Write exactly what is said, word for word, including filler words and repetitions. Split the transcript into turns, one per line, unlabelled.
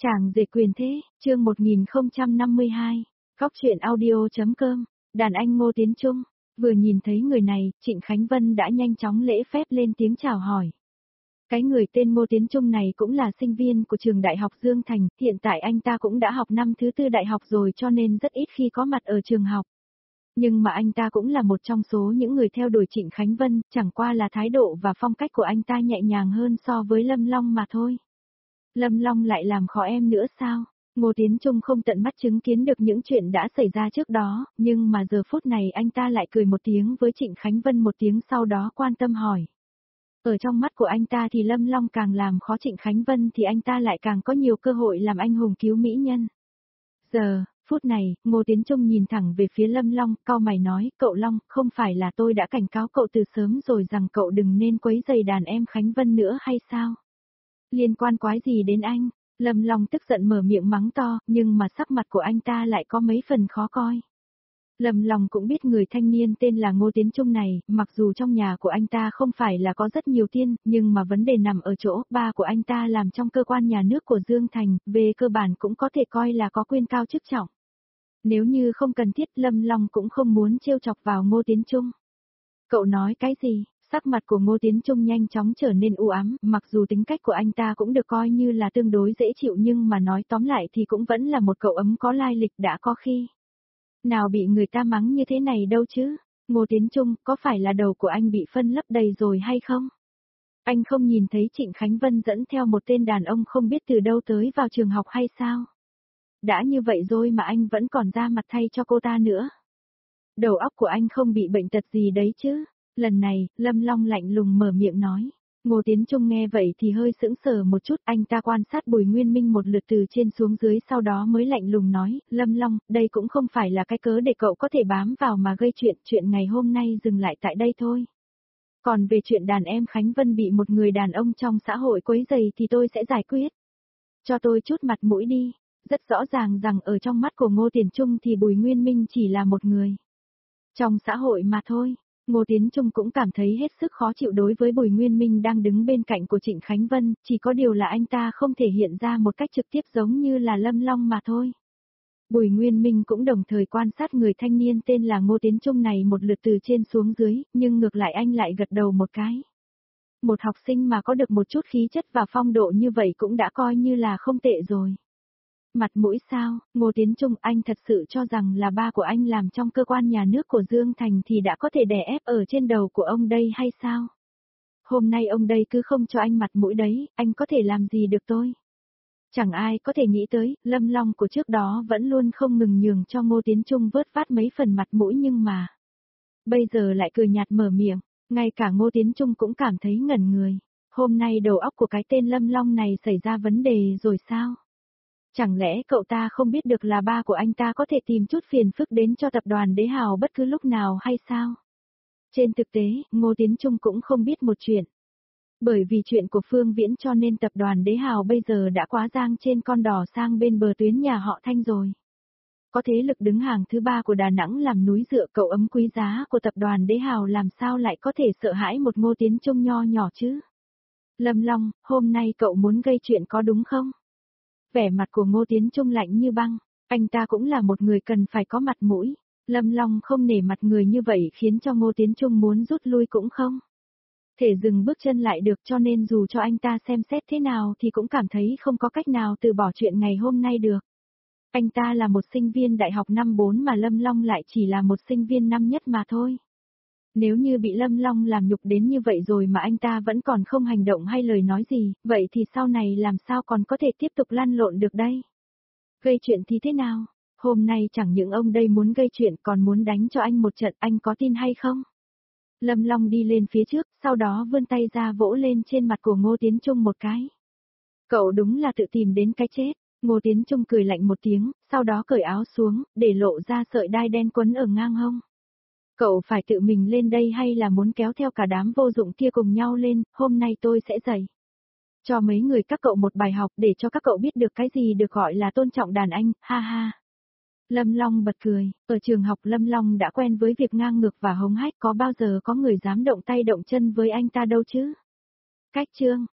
Chàng rể quyền thế, chương một nghìn không trăm năm mươi hai, Góc truyện audio.com, đàn anh Ngô Tiến Trung, vừa nhìn thấy người này, Trịnh Khánh Vân đã nhanh chóng lễ phép lên tiếng chào hỏi. Cái người tên Ngô Tiến Trung này cũng là sinh viên của trường Đại học Dương Thành, hiện tại anh ta cũng đã học năm thứ tư đại học rồi cho nên rất ít khi có mặt ở trường học. Nhưng mà anh ta cũng là một trong số những người theo đuổi Trịnh Khánh Vân, chẳng qua là thái độ và phong cách của anh ta nhẹ nhàng hơn so với Lâm Long mà thôi. Lâm Long lại làm khó em nữa sao? Ngô Tiến Trung không tận mắt chứng kiến được những chuyện đã xảy ra trước đó, nhưng mà giờ phút này anh ta lại cười một tiếng với Trịnh Khánh Vân một tiếng sau đó quan tâm hỏi. Ở trong mắt của anh ta thì Lâm Long càng làm khó Trịnh Khánh Vân thì anh ta lại càng có nhiều cơ hội làm anh hùng cứu mỹ nhân. Giờ, phút này, Ngô Tiến Trung nhìn thẳng về phía Lâm Long, cau mày nói, cậu Long, không phải là tôi đã cảnh cáo cậu từ sớm rồi rằng cậu đừng nên quấy rầy đàn em Khánh Vân nữa hay sao? Liên quan quái gì đến anh? Lâm Long tức giận mở miệng mắng to, nhưng mà sắc mặt của anh ta lại có mấy phần khó coi. Lâm Long cũng biết người thanh niên tên là Ngô Tiến Trung này, mặc dù trong nhà của anh ta không phải là có rất nhiều tiền, nhưng mà vấn đề nằm ở chỗ, ba của anh ta làm trong cơ quan nhà nước của Dương Thành, về cơ bản cũng có thể coi là có quyền cao chức trọng. Nếu như không cần thiết, Lâm Long cũng không muốn trêu chọc vào Ngô Tiến Trung. Cậu nói cái gì? Sắc mặt của Ngô Tiến Trung nhanh chóng trở nên u ám, mặc dù tính cách của anh ta cũng được coi như là tương đối dễ chịu nhưng mà nói tóm lại thì cũng vẫn là một cậu ấm có lai lịch đã có khi. Nào bị người ta mắng như thế này đâu chứ? Ngô Tiến Trung, có phải là đầu của anh bị phân lấp đầy rồi hay không? Anh không nhìn thấy Trịnh Khánh Vân dẫn theo một tên đàn ông không biết từ đâu tới vào trường học hay sao? Đã như vậy rồi mà anh vẫn còn ra mặt thay cho cô ta nữa. Đầu óc của anh không bị bệnh tật gì đấy chứ? Lần này, Lâm Long lạnh lùng mở miệng nói. Ngô Tiến Trung nghe vậy thì hơi sững sờ một chút, anh ta quan sát Bùi Nguyên Minh một lượt từ trên xuống dưới sau đó mới lạnh lùng nói, Lâm Long, đây cũng không phải là cái cớ để cậu có thể bám vào mà gây chuyện, chuyện ngày hôm nay dừng lại tại đây thôi. Còn về chuyện đàn em Khánh Vân bị một người đàn ông trong xã hội quấy rầy thì tôi sẽ giải quyết. Cho tôi chút mặt mũi đi, rất rõ ràng rằng ở trong mắt của Ngô Tiến Trung thì Bùi Nguyên Minh chỉ là một người trong xã hội mà thôi. Ngô Tiến Trung cũng cảm thấy hết sức khó chịu đối với Bùi Nguyên Minh đang đứng bên cạnh của Trịnh Khánh Vân, chỉ có điều là anh ta không thể hiện ra một cách trực tiếp giống như là Lâm Long mà thôi. Bùi Nguyên Minh cũng đồng thời quan sát người thanh niên tên là Ngô Tiến Trung này một lượt từ trên xuống dưới, nhưng ngược lại anh lại gật đầu một cái. Một học sinh mà có được một chút khí chất và phong độ như vậy cũng đã coi như là không tệ rồi. Mặt mũi sao? Ngô Tiến Trung, anh thật sự cho rằng là ba của anh làm trong cơ quan nhà nước của Dương Thành thì đã có thể đè ép ở trên đầu của ông đây hay sao? Hôm nay ông đây cứ không cho anh mặt mũi đấy, anh có thể làm gì được tôi? Chẳng ai có thể nghĩ tới, Lâm Long của trước đó vẫn luôn không ngừng nhường cho Ngô Tiến Trung vớt vát mấy phần mặt mũi nhưng mà bây giờ lại cười nhạt mở miệng, ngay cả Ngô Tiến Trung cũng cảm thấy ngẩn người. Hôm nay đầu óc của cái tên Lâm Long này xảy ra vấn đề rồi sao? Chẳng lẽ cậu ta không biết được là ba của anh ta có thể tìm chút phiền phức đến cho tập đoàn Đế Hào bất cứ lúc nào hay sao? Trên thực tế, Ngô Tiến Trung cũng không biết một chuyện. Bởi vì chuyện của Phương Viễn cho nên tập đoàn Đế Hào bây giờ đã quá giang trên con đỏ sang bên bờ tuyến nhà họ Thanh rồi. Có thế lực đứng hàng thứ ba của Đà Nẵng làm núi dựa cậu ấm quý giá của tập đoàn Đế Hào làm sao lại có thể sợ hãi một Ngô Tiến Trung nho nhỏ chứ? Lâm Long, hôm nay cậu muốn gây chuyện có đúng không? Vẻ mặt của Ngô Tiến Trung lạnh như băng, anh ta cũng là một người cần phải có mặt mũi. Lâm Long không nể mặt người như vậy khiến cho Ngô Tiến Trung muốn rút lui cũng không thể dừng bước chân lại được cho nên dù cho anh ta xem xét thế nào thì cũng cảm thấy không có cách nào từ bỏ chuyện ngày hôm nay được. Anh ta là một sinh viên đại học năm bốn mà Lâm Long lại chỉ là một sinh viên năm nhất mà thôi. Nếu như bị Lâm Long làm nhục đến như vậy rồi mà anh ta vẫn còn không hành động hay lời nói gì, vậy thì sau này làm sao còn có thể tiếp tục lăn lộn được đây? Gây chuyện thì thế nào? Hôm nay chẳng những ông đây muốn gây chuyện còn muốn đánh cho anh một trận, anh có tin hay không? Lâm Long đi lên phía trước, sau đó vươn tay ra vỗ lên trên mặt của Ngô Tiến Trung một cái. Cậu đúng là tự tìm đến cái chết. Ngô Tiến Trung cười lạnh một tiếng, sau đó cởi áo xuống, để lộ ra sợi đai đen quấn ở ngang hông. Cậu phải tự mình lên đây hay là muốn kéo theo cả đám vô dụng kia cùng nhau lên, hôm nay tôi sẽ dạy cho mấy người các cậu một bài học để cho các cậu biết được cái gì được gọi là tôn trọng đàn anh, ha ha. Lâm Long bật cười, ở trường học Lâm Long đã quen với việc ngang ngược và hống hách có bao giờ có người dám động tay động chân với anh ta đâu chứ. Cách chương,